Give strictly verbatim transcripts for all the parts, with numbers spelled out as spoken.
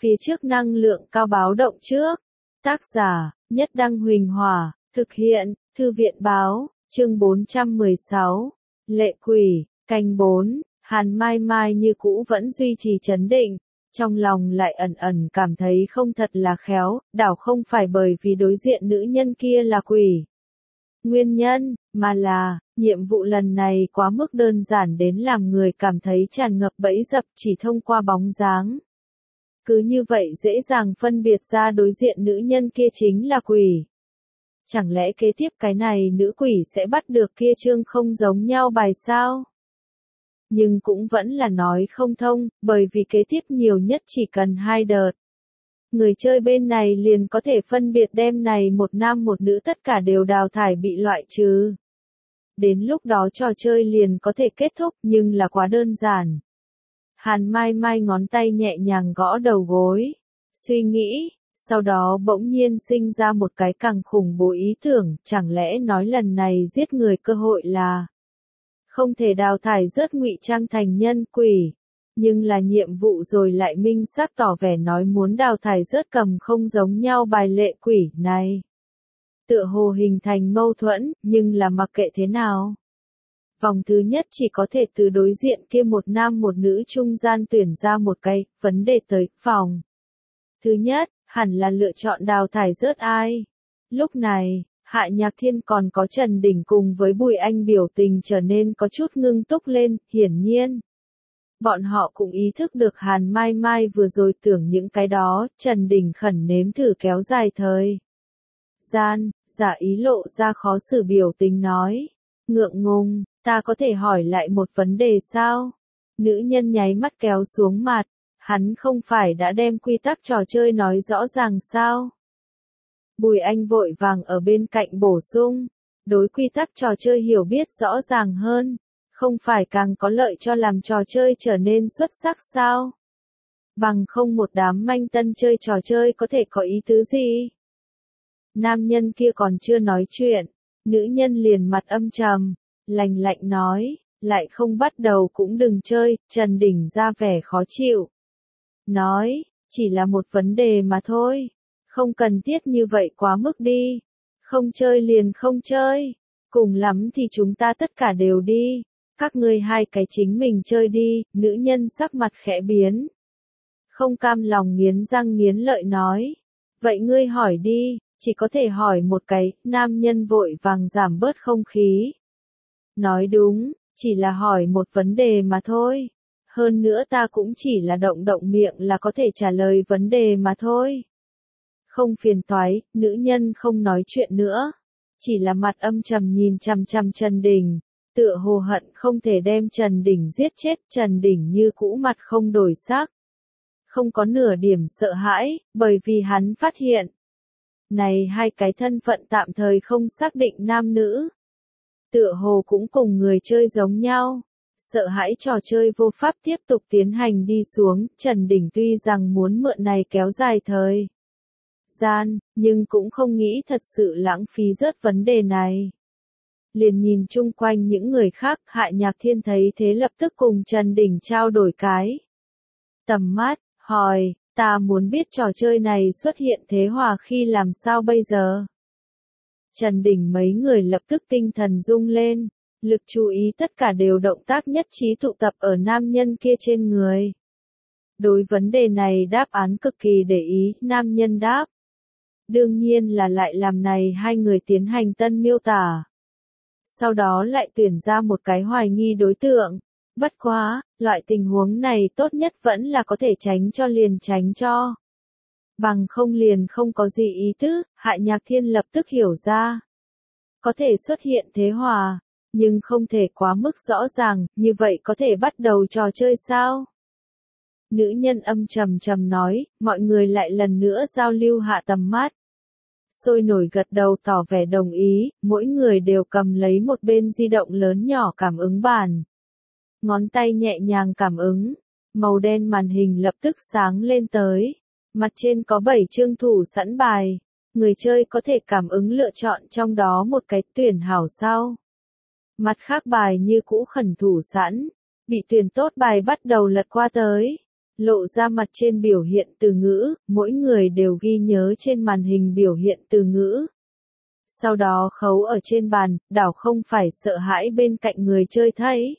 phía trước năng lượng cao báo động trước. Tác giả, Nhất Đăng Huỳnh Hòa, thực hiện, Thư viện báo, chương bốn trăm mười sáu. Lệ quỷ, canh bốn, Hàn Mai Mai như cũ vẫn duy trì trấn định, trong lòng lại ẩn ẩn cảm thấy không thật là khéo, đảo không phải bởi vì đối diện nữ nhân kia là quỷ. Nguyên nhân, mà là, nhiệm vụ lần này quá mức đơn giản đến làm người cảm thấy tràn ngập bẫy dập chỉ thông qua bóng dáng. Cứ như vậy dễ dàng phân biệt ra đối diện nữ nhân kia chính là quỷ. Chẳng lẽ kế tiếp cái này nữ quỷ sẽ bắt được kia chương không giống nhau bài sao? Nhưng cũng vẫn là nói không thông, bởi vì kế tiếp nhiều nhất chỉ cần hai đợt. Người chơi bên này liền có thể phân biệt đem này một nam một nữ tất cả đều đào thải bị loại trừ. Đến lúc đó trò chơi liền có thể kết thúc nhưng là quá đơn giản. Hàn Mai Mai ngón tay nhẹ nhàng gõ đầu gối, suy nghĩ, sau đó bỗng nhiên sinh ra một cái càng khủng bố ý tưởng, chẳng lẽ nói lần này giết người cơ hội là không thể đào thải rớt ngụy trang thành nhân quỷ, nhưng là nhiệm vụ rồi lại minh xác tỏ vẻ nói muốn đào thải rớt cầm không giống nhau bài lệ quỷ này. Tựa hồ hình thành mâu thuẫn, nhưng là mặc kệ thế nào. Vòng thứ nhất chỉ có thể từ đối diện kia một nam một nữ trung gian tuyển ra một cái, vấn đề tới, vòng. Thứ nhất, hẳn là lựa chọn đào thải rớt ai. Lúc này, Hạ Nhạc Thiên còn có Trần Đình cùng với Bùi Anh biểu tình trở nên có chút ngưng túc lên, hiển nhiên. Bọn họ cũng ý thức được Hàn Mai Mai vừa rồi tưởng những cái đó, Trần Đình khẩn nếm thử kéo dài thời gian, giả ý lộ ra khó xử biểu tình nói. Ngượng ngùng, ta có thể hỏi lại một vấn đề sao? Nữ nhân nháy mắt kéo xuống mặt, hắn không phải đã đem quy tắc trò chơi nói rõ ràng sao? Bùi Anh vội vàng ở bên cạnh bổ sung, đối quy tắc trò chơi hiểu biết rõ ràng hơn, không phải càng có lợi cho làm trò chơi trở nên xuất sắc sao? Bằng không một đám manh tân chơi trò chơi có thể có ý tứ gì? Nam nhân kia còn chưa nói chuyện, nữ nhân liền mặt âm trầm, lạnh lạnh nói, lại không bắt đầu cũng đừng chơi, Trần Đình ra vẻ khó chịu. Nói, chỉ là một vấn đề mà thôi, không cần thiết như vậy quá mức đi, không chơi liền không chơi, cùng lắm thì chúng ta tất cả đều đi, các ngươi hai cái chính mình chơi đi, nữ nhân sắc mặt khẽ biến. Không cam lòng nghiến răng nghiến lợi nói, vậy ngươi hỏi đi. Chỉ có thể hỏi một cái, nam nhân vội vàng giảm bớt không khí. Nói đúng, chỉ là hỏi một vấn đề mà thôi. Hơn nữa ta cũng chỉ là động động miệng là có thể trả lời vấn đề mà thôi. Không phiền toái, nữ nhân không nói chuyện nữa. Chỉ là mặt âm trầm nhìn chằm chằm Trần Đình. Tựa hồ hận không thể đem Trần Đình giết chết, Trần Đình như cũ mặt không đổi sắc. Không có nửa điểm sợ hãi, bởi vì hắn phát hiện. Này hai cái thân phận tạm thời không xác định nam nữ. Tựa hồ cũng cùng người chơi giống nhau. Sợ hãi trò chơi vô pháp tiếp tục tiến hành đi xuống, Trần Đình tuy rằng muốn mượn này kéo dài thời gian, nhưng cũng không nghĩ thật sự lãng phí rớt vấn đề này. Liền nhìn chung quanh những người khác, Hạ Nhạc Thiên thấy thế lập tức cùng Trần Đình trao đổi cái tầm mắt, hỏi. Ta muốn biết trò chơi này xuất hiện thế hòa khi làm sao bây giờ? Trần Đình mấy người lập tức tinh thần rung lên, lực chú ý tất cả đều động tác nhất trí tụ tập ở nam nhân kia trên người. Đối vấn đề này đáp án cực kỳ để ý, nam nhân đáp. Đương nhiên là lại làm này hai người tiến hành tân miêu tả. Sau đó lại tuyển ra một cái hoài nghi đối tượng. Bất quá, loại tình huống này tốt nhất vẫn là có thể tránh cho liền tránh cho. Bằng không liền không có gì ý tứ, Hạ Nhạc Thiên lập tức hiểu ra. Có thể xuất hiện thế hòa, nhưng không thể quá mức rõ ràng, như vậy có thể bắt đầu trò chơi sao? Nữ nhân âm trầm trầm nói, mọi người lại lần nữa giao lưu hạ tầm mắt. Sôi nổi gật đầu tỏ vẻ đồng ý, mỗi người đều cầm lấy một bên di động lớn nhỏ cảm ứng bàn. Ngón tay nhẹ nhàng cảm ứng, màu đen màn hình lập tức sáng lên tới. Mặt trên có bảy chương thủ sẵn bài, người chơi có thể cảm ứng lựa chọn trong đó một cái tuyển hảo sau. Mặt khác bài như cũ khẩn thủ sẵn, bị tuyển tốt bài bắt đầu lật qua tới. lộ ra mặt trên biểu hiện từ ngữ, mỗi người đều ghi nhớ trên màn hình biểu hiện từ ngữ. Sau đó khấu ở trên bàn, đảo không phải sợ hãi bên cạnh người chơi thấy.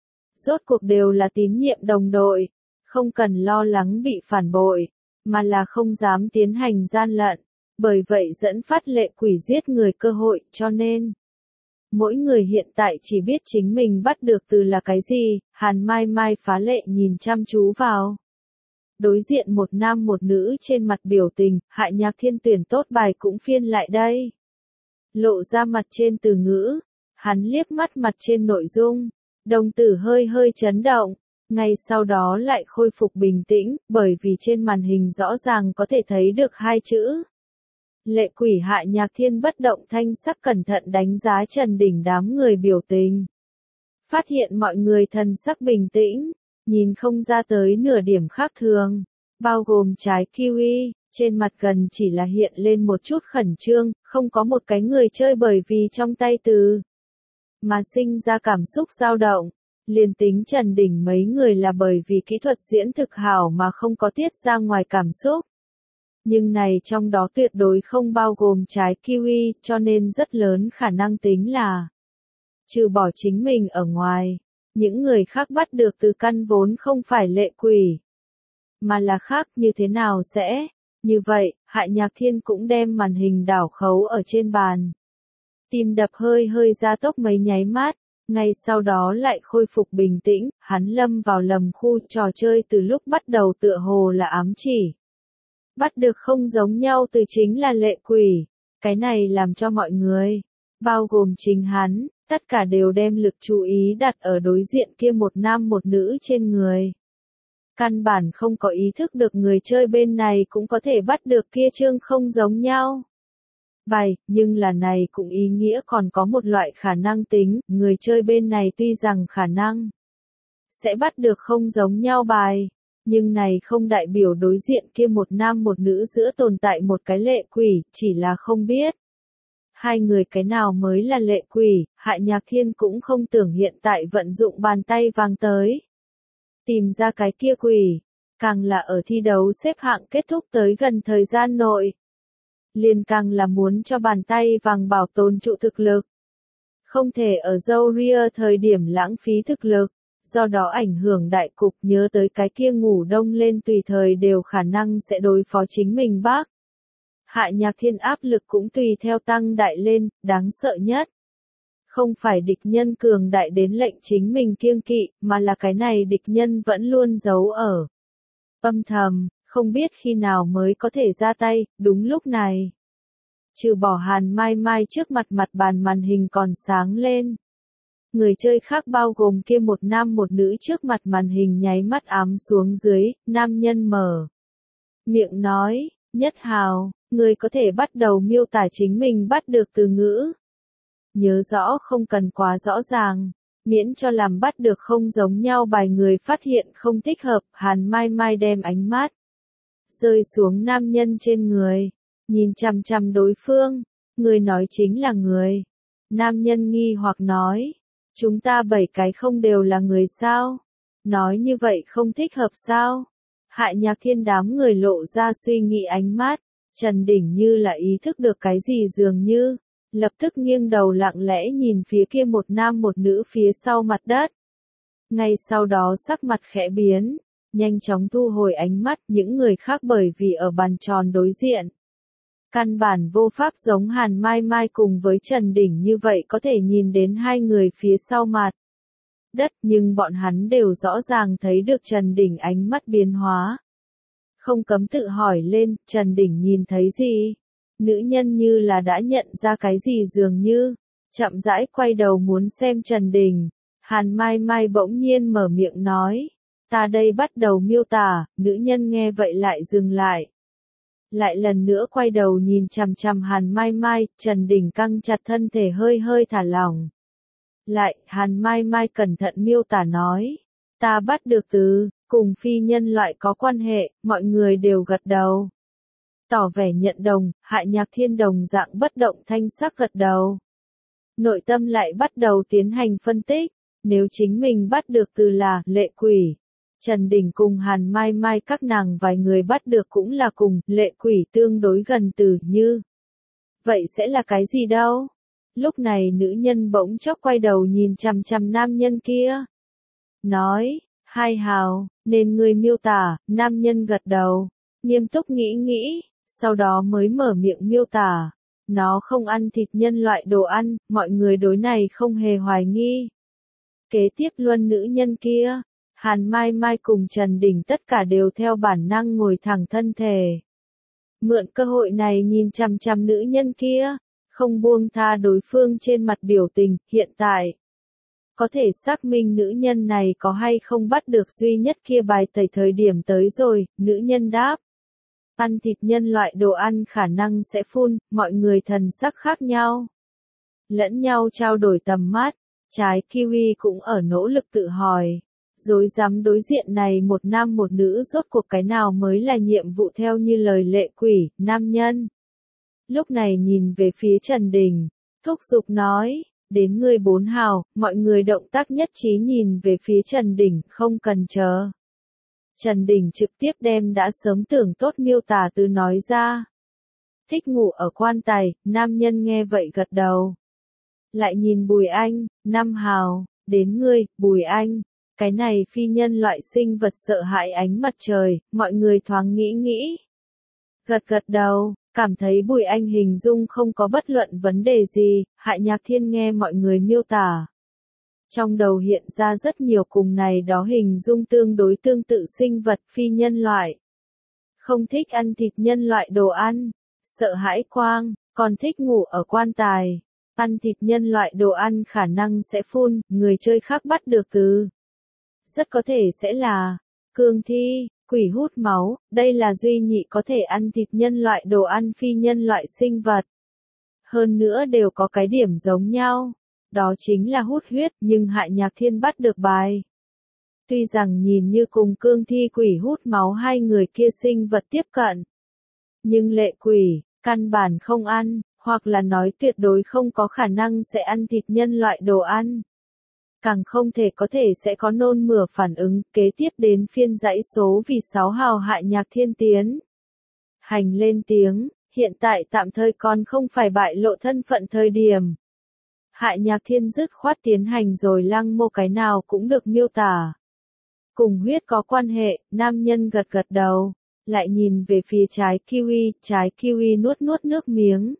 Rốt cuộc đều là tín nhiệm đồng đội, không cần lo lắng bị phản bội, mà là không dám tiến hành gian lận, bởi vậy dẫn phát lệ quỷ giết người cơ hội, cho nên mỗi người hiện tại chỉ biết chính mình bắt được từ là cái gì. Hàn Mai Mai phá lệ nhìn chăm chú vào. Đối diện một nam một nữ trên mặt biểu tình, Hạ Nhạc Thiên tuyển tốt bài cũng phiên lại đây. Lộ ra mặt trên từ ngữ, hắn liếc mắt mặt trên nội dung, đồng tử hơi hơi chấn động, ngay sau đó lại khôi phục bình tĩnh, bởi vì trên màn hình rõ ràng có thể thấy được hai chữ. Lệ quỷ. Hạ Nhạc Thiên bất động thanh sắc cẩn thận đánh giá Trần Đỉnh đám người biểu tình. Phát hiện mọi người thần sắc bình tĩnh, nhìn không ra tới nửa điểm khác thường, bao gồm trái kiwi, trên mặt gần chỉ là hiện lên một chút khẩn trương, không có một cái người chơi bởi vì trong tay từ mà sinh ra cảm xúc dao động. Liền tính Trần Đỉnh mấy người là bởi vì kỹ thuật diễn thực hảo mà không có tiết ra ngoài cảm xúc. Nhưng này trong đó tuyệt đối không bao gồm trái kiwi, cho nên rất lớn khả năng tính là trừ bỏ chính mình ở ngoài, những người khác bắt được từ căn vốn không phải lệ quỷ, mà là khác. Như thế nào sẽ? Như vậy, Hạ Nhạc Thiên cũng đem màn hình đảo khấu ở trên bàn. Tim đập hơi hơi gia tốc mấy nháy mắt, ngay sau đó lại khôi phục bình tĩnh, hắn lâm vào lầm khu trò chơi từ lúc bắt đầu tựa hồ là ám chỉ. Bắt được không giống nhau từ chính là lệ quỷ, cái này làm cho mọi người, bao gồm chính hắn, tất cả đều đem lực chú ý đặt ở đối diện kia một nam một nữ trên người. Căn bản không có ý thức được người chơi bên này cũng có thể bắt được kia chương không giống nhau bài, nhưng là này cũng ý nghĩa còn có một loại khả năng tính, người chơi bên này tuy rằng khả năng sẽ bắt được không giống nhau bài, nhưng này không đại biểu đối diện kia một nam một nữ giữa tồn tại một cái lệ quỷ, chỉ là không biết hai người cái nào mới là lệ quỷ. Hạ Nhạc Thiên cũng không tưởng hiện tại vận dụng bàn tay vàng tới tìm ra cái kia quỷ, càng là ở thi đấu xếp hạng kết thúc tới gần thời gian nội, liền càng là muốn cho bàn tay vàng bảo tồn trụ thực lực. Không thể ở dâu ria thời điểm lãng phí thực lực, do đó ảnh hưởng đại cục. Nhớ tới cái kia ngủ đông lên tùy thời đều khả năng sẽ đối phó chính mình bác. Hạ Nhạc Thiên áp lực cũng tùy theo tăng đại lên, đáng sợ nhất. Không phải địch nhân cường đại đến lệnh chính mình kiêng kỵ, mà là cái này địch nhân vẫn luôn giấu ở âm thầm, không biết khi nào mới có thể ra tay. Đúng lúc này, trừ bỏ Hàn Mai Mai trước mặt mặt bàn màn hình còn sáng lên. Người chơi khác bao gồm kia một nam một nữ trước mặt màn hình nháy mắt ám xuống dưới, nam nhân mở miệng nói, Nhất Hào, người có thể bắt đầu miêu tả chính mình bắt được từ ngữ. Nhớ rõ không cần quá rõ ràng, miễn cho làm bắt được không giống nhau bài người phát hiện không thích hợp. Hàn Mai Mai đem ánh mắt rơi xuống nam nhân trên người, nhìn chằm chằm đối phương, người nói chính là người. Nam nhân nghi hoặc nói, chúng ta bảy cái không đều là người sao? Nói như vậy không thích hợp sao? Hạ Nhạc Thiên đám người lộ ra suy nghĩ ánh mắt, Trần Đỉnh như là ý thức được cái gì dường như, lập tức nghiêng đầu lặng lẽ nhìn phía kia một nam một nữ phía sau mặt đất. Ngay sau đó sắc mặt khẽ biến, nhanh chóng thu hồi ánh mắt. Những người khác bởi vì ở bàn tròn đối diện, căn bản vô pháp giống Hàn Mai Mai cùng với Trần Đỉnh như vậy có thể nhìn đến hai người phía sau mặt đất, nhưng bọn hắn đều rõ ràng thấy được Trần Đỉnh ánh mắt biến hóa. Không cấm tự hỏi lên, Trần Đỉnh nhìn thấy gì? Nữ nhân như là đã nhận ra cái gì dường như, chậm rãi quay đầu muốn xem Trần Đỉnh. Hàn Mai Mai bỗng nhiên mở miệng nói, ta đây bắt đầu miêu tả. Nữ nhân nghe vậy lại dừng lại. Lại lần nữa quay đầu nhìn chằm chằm Hàn Mai Mai, Trần Đỉnh căng chặt thân thể hơi hơi thả lỏng. Lại, Hàn Mai Mai cẩn thận miêu tả nói, ta bắt được từ, cùng phi nhân loại có quan hệ. Mọi người đều gật đầu, tỏ vẻ nhận đồng. Hạ Nhạc Thiên đồng dạng bất động thanh sắc gật đầu. Nội tâm lại bắt đầu tiến hành phân tích, nếu chính mình bắt được từ là lệ quỷ, Trần Đình cùng Hàn Mai Mai các nàng vài người bắt được cũng là cùng lệ quỷ tương đối gần từ như. Vậy sẽ là cái gì đâu? Lúc này nữ nhân bỗng chốc quay đầu nhìn chằm chằm nam nhân kia. Nói, hai hào, nên người miêu tả, nam nhân gật đầu, nghiêm túc nghĩ nghĩ, sau đó mới mở miệng miêu tả. Nó không ăn thịt nhân loại đồ ăn, mọi người đối này không hề hoài nghi. Kế tiếp luân nữ nhân kia, Hàn Mai Mai cùng Trần Đình tất cả đều theo bản năng ngồi thẳng thân thể. Mượn cơ hội này nhìn chằm chằm nữ nhân kia, không buông tha đối phương trên mặt biểu tình, hiện tại. Có thể xác minh nữ nhân này có hay không bắt được duy nhất kia bài tẩy thời điểm tới rồi, nữ nhân đáp. Ăn thịt nhân loại đồ ăn khả năng sẽ phun, mọi người thần sắc khác nhau. Lẫn nhau trao đổi tầm mắt, trái kiwi cũng ở nỗ lực tự hỏi. Dối dám đối diện này một nam một nữ rốt cuộc cái nào mới là nhiệm vụ theo như lời lệ quỷ, nam nhân. Lúc này nhìn về phía Trần Đình, thúc giục nói, đến người bốn hào, mọi người động tác nhất trí nhìn về phía Trần Đình, không cần chờ. Trần Đình trực tiếp đem đã sớm tưởng tốt miêu tả từ nói ra. Thích ngủ ở quan tài, nam nhân nghe vậy gật đầu. Lại nhìn Bùi Anh, năm hào, đến ngươi, Bùi Anh. Cái này phi nhân loại sinh vật sợ hãi ánh mặt trời, mọi người thoáng nghĩ nghĩ. Gật gật đầu, cảm thấy Bùi Anh hình dung không có bất luận vấn đề gì, Hạ Nhạc Thiên nghe mọi người miêu tả. Trong đầu hiện ra rất nhiều cùng này đó hình dung tương đối tương tự sinh vật phi nhân loại. Không thích ăn thịt nhân loại đồ ăn, sợ hãi quang, còn thích ngủ ở quan tài. Ăn thịt nhân loại đồ ăn khả năng sẽ phun, người chơi khác bắt được từ. Rất có thể sẽ là cương thi, quỷ hút máu, đây là duy nhị có thể ăn thịt nhân loại đồ ăn phi nhân loại sinh vật. Hơn nữa đều có cái điểm giống nhau, đó chính là hút huyết, nhưng Hạ Nhạc Thiên bắt được bài. Tuy rằng nhìn như cùng cương thi quỷ hút máu hai người kia sinh vật tiếp cận, nhưng lệ quỷ, căn bản không ăn, hoặc là nói tuyệt đối không có khả năng sẽ ăn thịt nhân loại đồ ăn. Càng không thể có thể sẽ có nôn mửa phản ứng, kế tiếp đến phiên dãy số vì sáu hào Hạ Nhạc Thiên tiến. Hành lên tiếng, hiện tại tạm thời còn không phải bại lộ thân phận thời điểm. Hạ Nhạc Thiên dứt khoát tiến hành rồi lăng mô cái nào cũng được miêu tả. Cùng huyết có quan hệ, nam nhân gật gật đầu, lại nhìn về phía trái kiwi, trái kiwi nuốt nuốt nước miếng.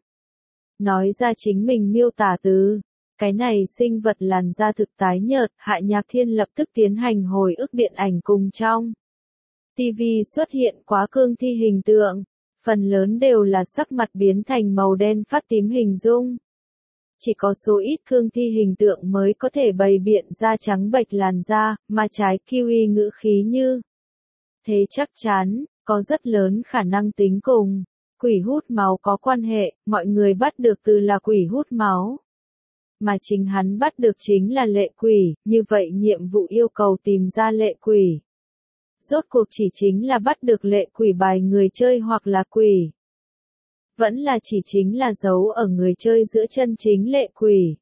Nói ra chính mình miêu tả từ. Cái này sinh vật làn da thực tái nhợt, Hạ Nhạc Thiên lập tức tiến hành hồi ức điện ảnh cùng trong. ti vi xuất hiện quá cương thi hình tượng, phần lớn đều là sắc mặt biến thành màu đen phát tím hình dung. Chỉ có số ít cương thi hình tượng mới có thể bày biện da trắng bệch làn da, mà trái kiwi ngữ khí như. Thế chắc chắn, có rất lớn khả năng tính cùng. Quỷ hút máu có quan hệ, mọi người bắt được từ là quỷ hút máu. Mà chính hắn bắt được chính là lệ quỷ, như vậy nhiệm vụ yêu cầu tìm ra lệ quỷ. Rốt cuộc chỉ chính là bắt được lệ quỷ bài người chơi hoặc là quỷ. Vẫn là chỉ chính là giấu ở người chơi giữa chân chính lệ quỷ.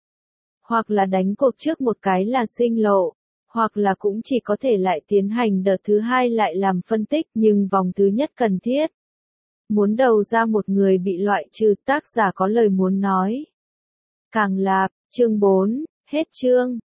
Hoặc là đánh cuộc trước một cái là sinh lộ, hoặc là cũng chỉ có thể lại tiến hành đợt thứ hai lại làm phân tích nhưng vòng thứ nhất cần thiết. Muốn đầu ra một người bị loại trừ, tác giả có lời muốn nói. Càng Lạp, chương bốn, hết chương.